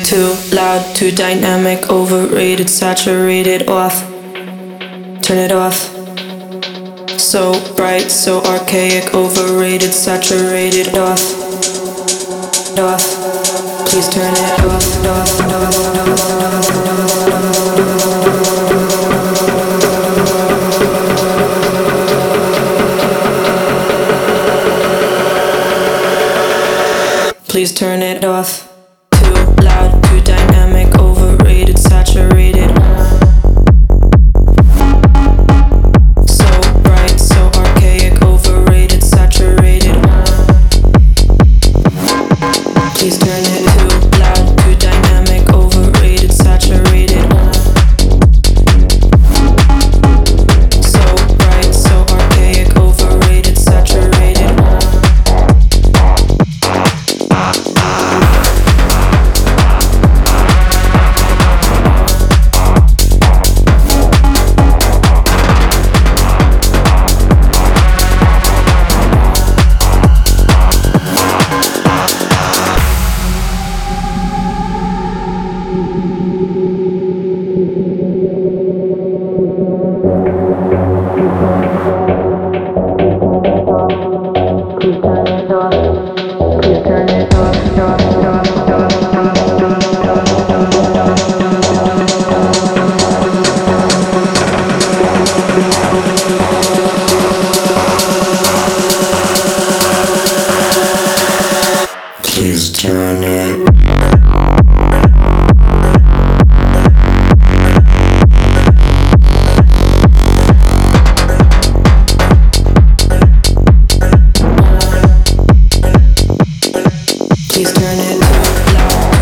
Too loud, too dynamic, overrated, saturated, off. Turn it off. So bright, so archaic, overrated, saturated, off. Off. Please turn it off, off, off, off, off. Please turn it off. Too loud, too dynamic, overrated, saturated. So bright, so archaic, overrated, saturated. Please turn it too loud, too dynamic, overrated, saturated. So bright, so archaic, overrated, saturated. Please turn it. Please turn it loud.